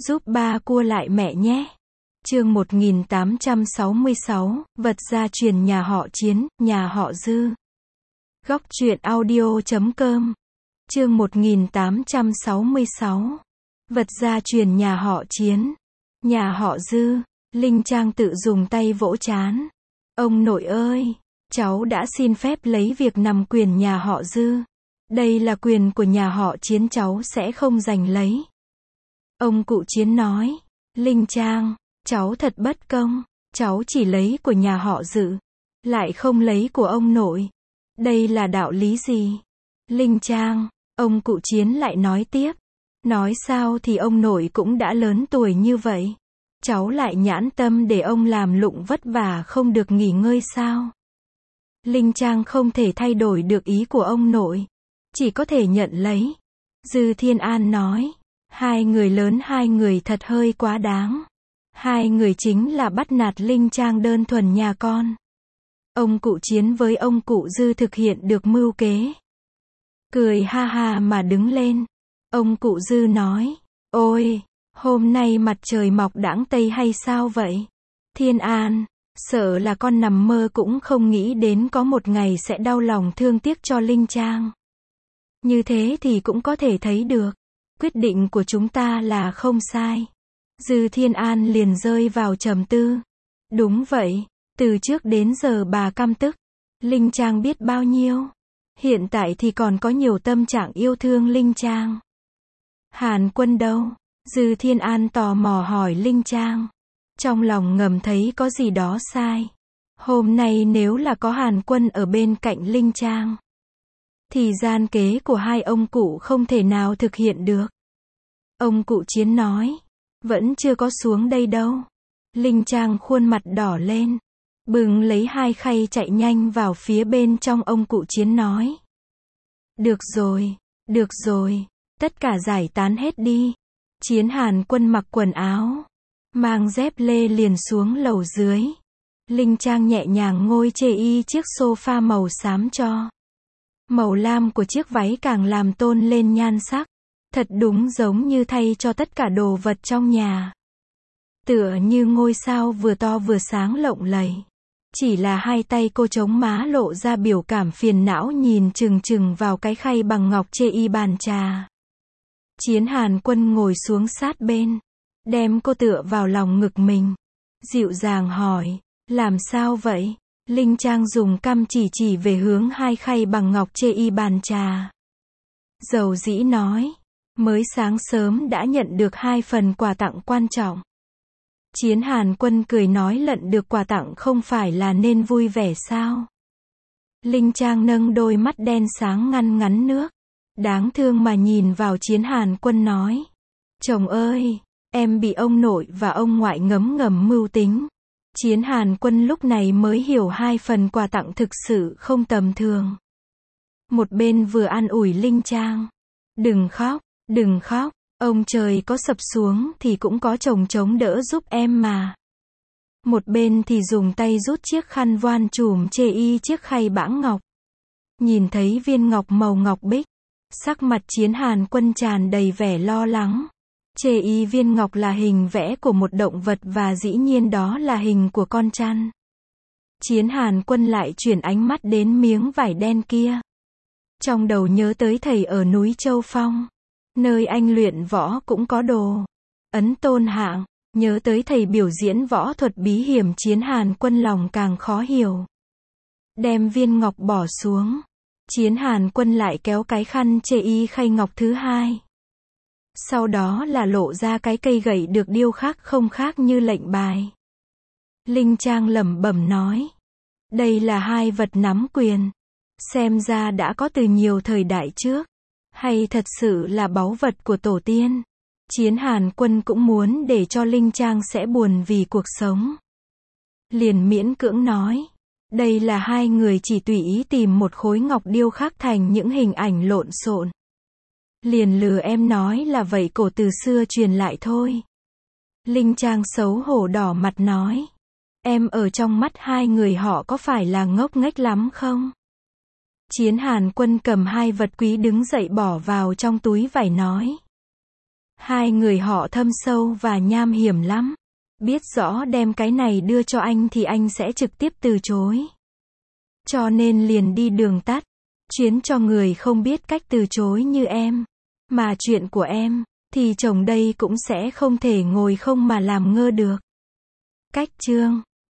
Giúp ba cua lại mẹ nhé. Chương 1866, vật gia truyền nhà họ Chiến, nhà họ Dư. Góc truyện audio.com. Chương 1866. Vật gia truyền nhà họ Chiến, nhà họ Dư. Linh Trang tự dùng tay vỗ trán. Ông nội ơi, cháu đã xin phép lấy việc nằm quyền nhà họ Dư. Đây là quyền của nhà họ Chiến, cháu sẽ không giành lấy. Ông cụ Chiến nói. Linh Trang, cháu thật bất công, cháu chỉ lấy của nhà họ Dư, lại không lấy của ông nội. Đây là đạo lý gì? Linh Trang, ông cụ Chiến lại nói tiếp. Nói sao thì ông nội cũng đã lớn tuổi như vậy. Cháu lại nhãn tâm để ông làm lụng vất vả không được nghỉ ngơi sao? Linh Trang không thể thay đổi được ý của ông nội, chỉ có thể nhận lấy. Dư Thiên An nói. Hai người lớn hai người thật hơi quá đáng. Hai người chính là bắt nạt Linh Trang đơn thuần nhà con. Ông cụ Chiến với ông cụ Dư thực hiện được mưu kế. Cười ha ha mà đứng lên. Ông cụ Dư nói. Ôi, hôm nay mặt trời mọc đãng tây hay sao vậy? Thiên An, sợ là con nằm mơ cũng không nghĩ đến có một ngày sẽ đau lòng thương tiếc cho Linh Trang. Như thế thì cũng có thể thấy được. Quyết định của chúng ta là không sai. Dư Thiên An liền rơi vào trầm tư. Đúng vậy, từ trước đến giờ bà căm tức Linh Trang biết bao nhiêu. Hiện tại thì còn có nhiều tâm trạng yêu thương Linh Trang. Hàn Quân đâu? Dư Thiên An tò mò hỏi Linh Trang. Trong lòng ngầm thấy có gì đó sai. Hôm nay nếu là có Hàn Quân ở bên cạnh Linh Trang, thì gian kế của hai ông cụ không thể nào thực hiện được. Ông cụ Chiến nói. Vẫn chưa có xuống đây đâu. Linh Trang khuôn mặt đỏ lên, bừng lấy hai khay chạy nhanh vào phía bên trong. Ông cụ Chiến nói. Được rồi, tất cả giải tán hết đi. Chiến Hàn Quân mặc quần áo, mang dép lê liền xuống lầu dưới. Linh Trang nhẹ nhàng ngồi chê y chiếc sofa màu xám cho. Màu lam của chiếc váy càng làm tôn lên nhan sắc. Thật đúng giống như thay cho tất cả đồ vật trong nhà. Tựa như ngôi sao vừa to vừa sáng lộng lẫy. Chỉ là hai tay cô chống má lộ ra biểu cảm phiền não nhìn chừng chừng vào cái khay bằng ngọc chê y bàn trà. Chiến Hàn Quân ngồi xuống sát bên, đem cô tựa vào lòng ngực mình. Dịu dàng hỏi. Làm sao vậy? Linh Trang dùng cằm chỉ về hướng hai khay bằng ngọc chê y bàn trà. Dầu dĩ nói. Mới sáng sớm đã nhận được 2 phần quà tặng quan trọng. Chiến Hàn Quân cười nói lận được quà tặng không phải là nên vui vẻ sao? Linh Trang nâng đôi mắt đen sáng ngăn ngắn nước. Đáng thương mà nhìn vào Chiến Hàn Quân nói. Chồng ơi, em bị ông nội và ông ngoại ngấm ngầm mưu tính. Chiến Hàn Quân lúc này mới hiểu 2 phần quà tặng thực sự không tầm thường. Một bên vừa an ủi Linh Trang. Đừng khóc, ông trời có sập xuống thì cũng có chồng chống đỡ giúp em mà. Một bên thì dùng tay rút chiếc khăn voan trùm chê y chiếc khay bãng ngọc. Nhìn thấy viên ngọc màu ngọc bích, sắc mặt Chiến Hàn Quân tràn đầy vẻ lo lắng. Chê y viên ngọc là hình vẽ của một động vật và dĩ nhiên đó là hình của con chăn. Chiến Hàn Quân lại chuyển ánh mắt đến miếng vải đen kia. Trong đầu nhớ tới thầy ở núi Châu Phong. Nơi anh luyện võ cũng có đồ ấn tôn hạng, nhớ tới thầy biểu diễn võ thuật bí hiểm. Chiến Hàn Quân lòng càng khó hiểu. Đem viên ngọc bỏ xuống. Chiến Hàn Quân lại kéo cái khăn chê y khay ngọc thứ hai. Sau đó là lộ ra cái cây gậy được điêu khắc không khác như lệnh bài. Linh Trang lẩm bẩm nói. Đây là 2 vật nắm quyền. Xem ra đã có từ nhiều thời đại trước. Hay thật sự là báu vật của tổ tiên? Chiến Hàn Quân cũng muốn để cho Linh Trang sẽ buồn vì cuộc sống. Liền miễn cưỡng nói. Đây là 2 người chỉ tùy ý tìm một khối ngọc điêu khắc thành những hình ảnh lộn xộn. Liền lừa em nói là vậy cổ từ xưa truyền lại thôi. Linh Trang xấu hổ đỏ mặt nói. Em ở trong mắt 2 người họ có phải là ngốc nghếch lắm không? Chiến Hàn Quân cầm 2 vật quý đứng dậy bỏ vào trong túi vải nói. Hai người họ thâm sâu và nham hiểm lắm. Biết rõ đem cái này đưa cho anh thì anh sẽ trực tiếp từ chối. Cho nên liền đi đường tắt. Chuyến cho người không biết cách từ chối như em. Mà chuyện của em, thì chồng đây cũng sẽ không thể ngồi không mà làm ngơ được. Cách chương